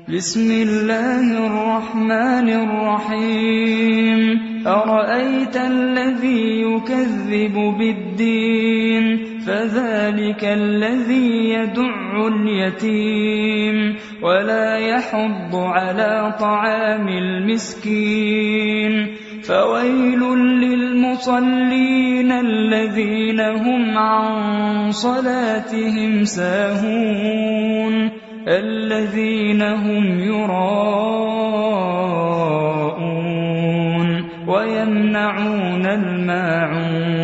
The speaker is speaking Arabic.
بسم الله الرحمن الرحيم أرأيت الذي يكذب بالدين فذلك الذي يدع اليتيم ولا يحض على طعام المسكين فويل للمصلين الذين هم عن صلاتهم ساهون الذين هم يراءون ويمنعون الماعون